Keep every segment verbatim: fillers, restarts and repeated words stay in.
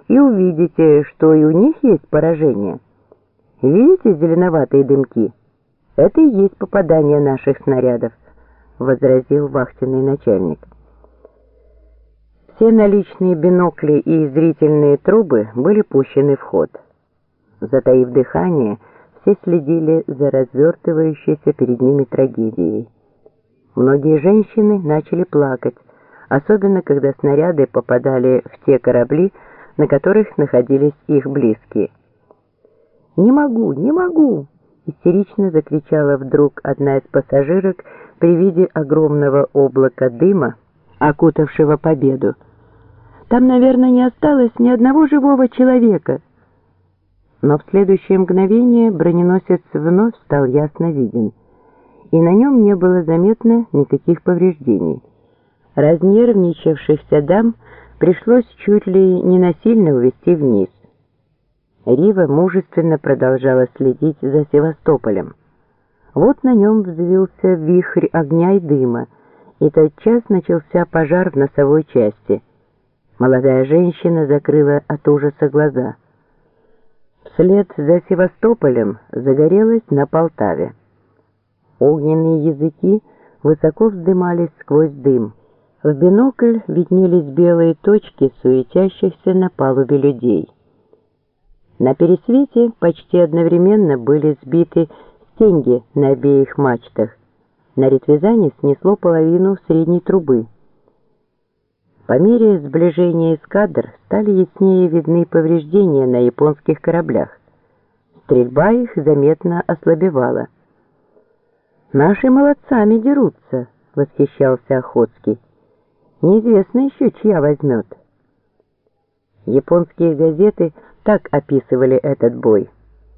и увидите, что и у них есть поражение. Видите зеленоватые дымки? Это и есть попадание наших снарядов, возразил вахтенный начальник. Все наличные бинокли и зрительные трубы были пущены в ход. Затаив дыхание, все следили за развертывающейся перед ними трагедией. Многие женщины начали плакать, особенно когда снаряды попадали в те корабли, на которых находились их близкие. «Не могу, не могу!» — истерично закричала вдруг одна из пассажирок при виде огромного облака дыма, окутавшего Победу. «Там, наверное, не осталось ни одного живого человека!» Но в следующее мгновение броненосец вновь стал ясно виден, и на нем не было заметно никаких повреждений. Разнервничавшихся дам пришлось чуть ли не насильно увести вниз. Рива мужественно продолжала следить за Севастополем. Вот на нем взвился вихрь огня и дыма, и тотчас начался пожар в носовой части. Молодая женщина закрыла от ужаса глаза. Вслед за Севастополем загорелась на Полтаве. Огненные языки высоко вздымались сквозь дым. В бинокль виднелись белые точки суетящихся на палубе людей. На пересвете почти одновременно были сбиты стенги на обеих мачтах. На Ретвизане снесло половину средней трубы. По мере сближения эскадр стали яснее видны повреждения на японских кораблях. Стрельба их заметно ослабевала. «Наши молодцами дерутся», — восхищался Охотский. «Неизвестно еще, чья возьмет». Японские газеты так описывали этот бой.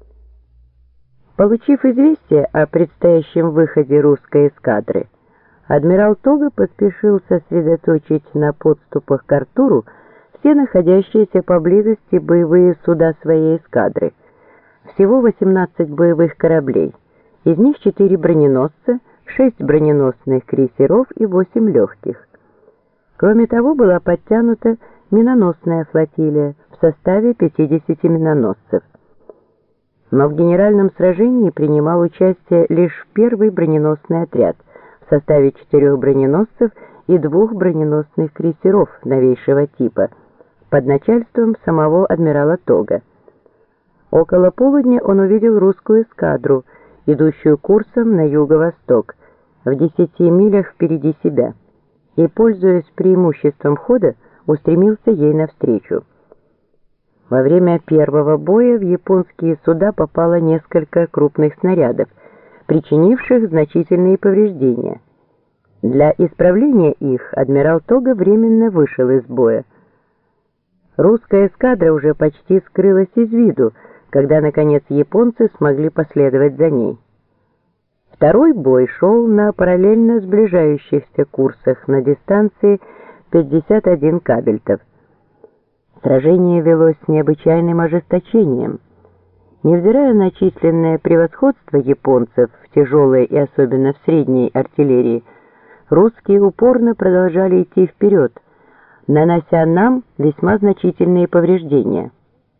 Получив известие о предстоящем выходе русской эскадры, адмирал Тога поспешил сосредоточить на подступах к Артуру все находящиеся поблизости боевые суда своей эскадры. Всего восемнадцать боевых кораблей, из них четыре броненосца, шесть броненосных крейсеров и восемь легких. Кроме того, была подтянута миноносная флотилия в составе пятидесяти миноносцев. Но в генеральном сражении принимал участие лишь первый броненосный отряд в составе четырех броненосцев и двух броненосных крейсеров новейшего типа под начальством самого адмирала Тога. Около полудня он увидел русскую эскадру, идущую курсом на юго-восток, в десяти милях впереди себя, и, пользуясь преимуществом хода, устремился ей навстречу. Во время первого боя в японские суда попало несколько крупных снарядов, причинивших значительные повреждения. Для исправления их адмирал Тога временно вышел из боя. Русская эскадра уже почти скрылась из виду, когда, наконец, японцы смогли последовать за ней. Второй бой шел на параллельно сближающихся курсах на дистанции пятьдесят один кабельтов. Сражение велось с необычайным ожесточением. Невзирая на численное превосходство японцев в тяжелой и особенно в средней артиллерии, русские упорно продолжали идти вперед, нанося нам весьма значительные повреждения.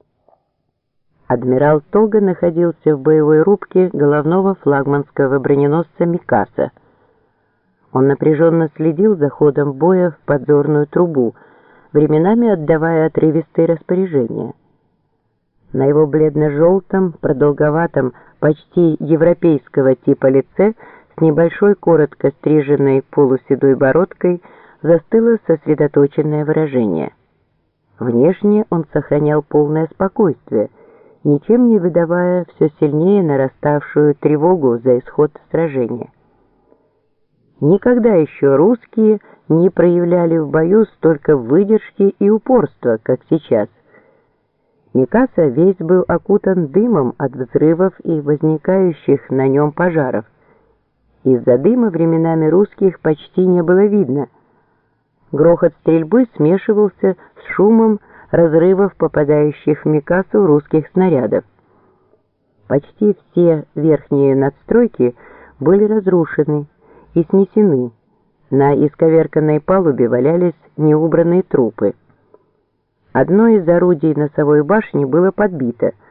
Адмирал Тога находился в боевой рубке головного флагманского броненосца «Микаса». Он напряженно следил за ходом боя в подзорную трубу, временами отдавая отрывистые распоряжения. На его бледно-желтом, продолговатом, почти европейского типа лице с небольшой коротко стриженной полуседой бородкой застыло сосредоточенное выражение. Внешне он сохранял полное спокойствие, ничем не выдавая все сильнее нараставшую тревогу за исход сражения. Никогда еще русские не проявляли в бою столько выдержки и упорства, как сейчас. Микаса весь был окутан дымом от взрывов и возникающих на нем пожаров. Из-за дыма временами русских почти не было видно. Грохот стрельбы смешивался с шумом разрывов попадающих в Микасу русских снарядов. Почти все верхние надстройки были разрушены и снесены. На исковерканной палубе валялись неубранные трупы. Одно из орудий носовой башни было подбито,